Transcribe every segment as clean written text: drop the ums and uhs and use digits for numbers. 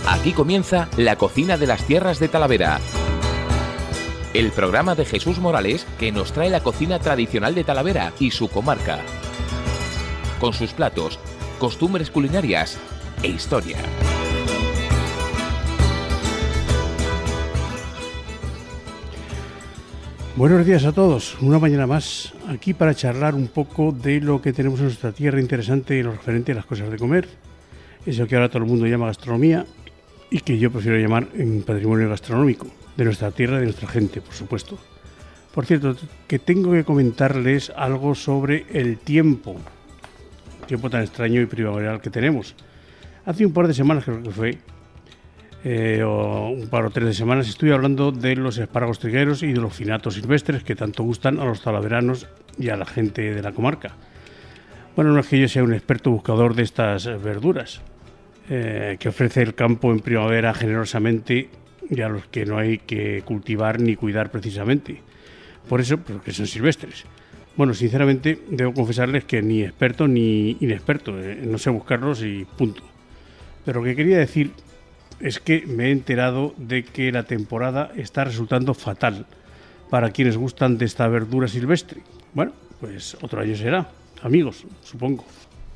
Aquí comienza La Cocina de las Tierras de Talavera. El programa de Jesús Morales que nos trae la cocina tradicional de Talavera y su comarca. Con sus platos, costumbres culinarias e historia. Buenos días a todos, una mañana más aquí para charlar un poco de lo que tenemos en nuestra tierra interesante en lo referente a las cosas de comer, eso que ahora todo el mundo llama gastronomía y que yo prefiero llamar en patrimonio gastronómico, de nuestra tierra y de nuestra gente, por supuesto. Por cierto, que tengo que comentarles algo sobre el tiempo tan extraño y primaveral que tenemos. Hace un par de semanas, creo que fue, o un par o tres de semanas, estuve hablando de los espárragos trigueros y de los finatos silvestres que tanto gustan a los talaveranos y a la gente de la comarca. Bueno, no es que yo sea un experto buscador de estas verduras que ofrece el campo en primavera generosamente y a los que no hay que cultivar ni cuidar precisamente. Por eso, porque son silvestres. Bueno, sinceramente, debo confesarles que ni experto ni inexperto, no sé buscarlos y punto. Pero lo que quería decir es que me he enterado de que la temporada está resultando fatal para quienes gustan de esta verdura silvestre. Bueno, pues otro año será, amigos, supongo.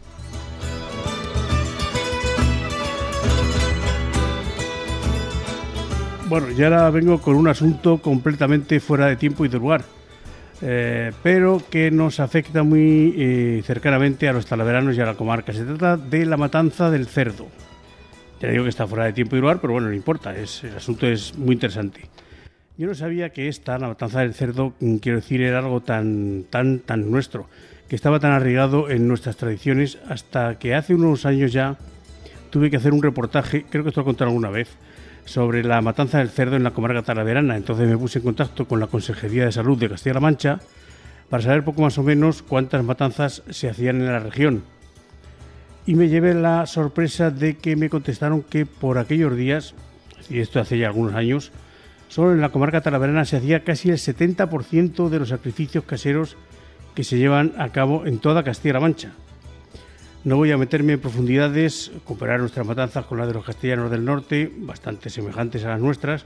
Bueno, y ahora vengo con un asunto completamente fuera de tiempo y de lugar, pero que nos afecta muy cercanamente a los talaveranos y a la comarca. Se trata de la matanza del cerdo. Ya digo que está fuera de tiempo y lugar, pero bueno, no importa, el asunto es muy interesante. Yo no sabía que la matanza del cerdo, quiero decir, era algo tan nuestro, que estaba tan arraigado en nuestras tradiciones, hasta que hace unos años ya tuve que hacer un reportaje, creo que esto lo he contado alguna vez, sobre la matanza del cerdo en la comarca talaverana. Entonces me puse en contacto con la Consejería de Salud de Castilla-La Mancha para saber poco más o menos cuántas matanzas se hacían en la región. Y me llevé la sorpresa de que me contestaron que por aquellos días, y esto hace ya algunos años, solo en la comarca talaverana se hacía casi el 70% de los sacrificios caseros que se llevan a cabo en toda Castilla-La Mancha. No voy a meterme en profundidades, comparar nuestras matanzas con las de los castellanos del norte, bastante semejantes a las nuestras,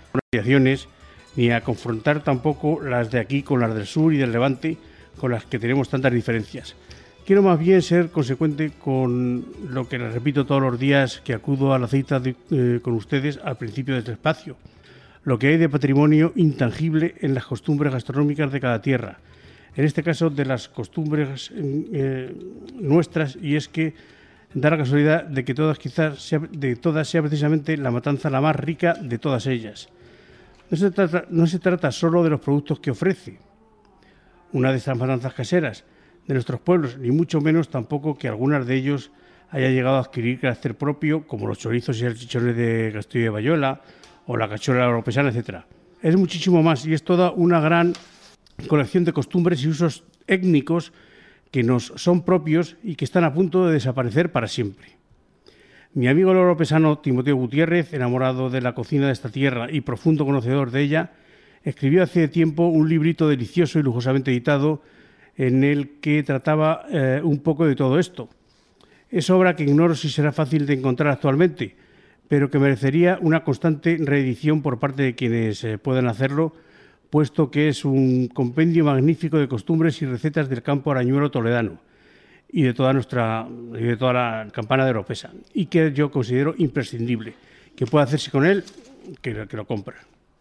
ni a confrontar tampoco las de aquí con las del sur y del Levante, con las que tenemos tantas diferencias. Quiero más bien ser consecuente con lo que les repito todos los días que acudo a la cita con ustedes al principio de este espacio, lo que hay de patrimonio intangible en las costumbres gastronómicas de cada tierra. En este caso de las costumbres nuestras, y es que da la casualidad de que todas sea precisamente la matanza la más rica de todas ellas. No se trata solo de los productos que ofrece una de estas matanzas caseras de nuestros pueblos, ni mucho menos tampoco que algunas de ellos haya llegado a adquirir carácter propio, como los chorizos y salchichones de Castillo de Bayona o la cachola oropesana, etc. Es muchísimo más, y es toda una gran colección de costumbres y usos étnicos que nos son propios y que están a punto de desaparecer para siempre. Mi amigo el oropesano Timoteo Gutiérrez, enamorado de la cocina de esta tierra y profundo conocedor de ella, escribió hace tiempo un librito delicioso y lujosamente editado en el que trataba un poco de todo esto. Es obra que ignoro si será fácil de encontrar actualmente, pero que merecería una constante reedición por parte de quienes puedan hacerlo, puesto que es un compendio magnífico de costumbres y recetas del campo arañuelo toledano y de toda la campana de Oropesa, y que yo considero imprescindible. Que pueda hacerse con él, que lo compre.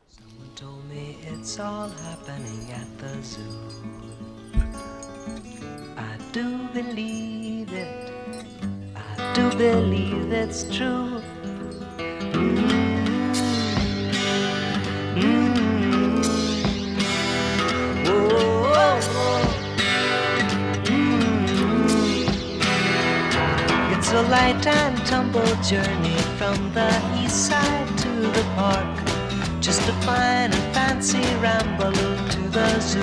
It's a light and tumble journey from the east side to the park, just a fine and fancy ramble to the zoo.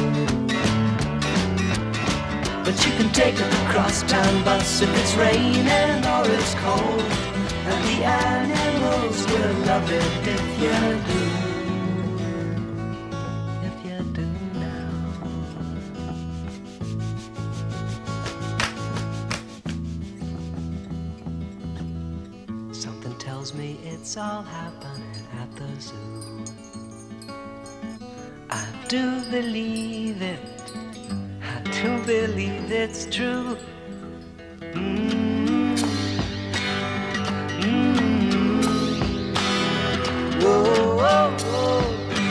But you can take a crosstown bus if it's raining or it's cold, and the animals will love it if you do. tells me it's all happening at the zoo. I do believe it, I do believe it's true. Whoa, whoa, whoa.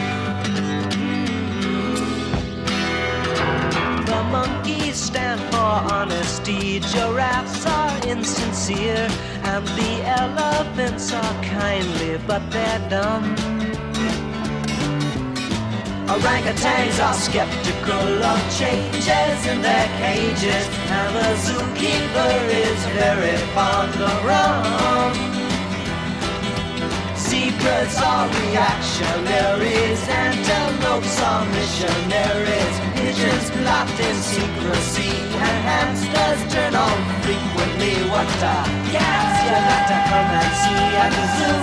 The monkeys stand for honesty, giraffes are insincere, and the elephants are kindly, but they're dumb. Orangutans are skeptical of changes in their cages, and the zookeeper is very fond of rum. Zebras are reactionaries, antelopes are missionaries, pigeons plot in secrecy, and hamsters turn on frequently. What a gas, you got to come and see at the zoo.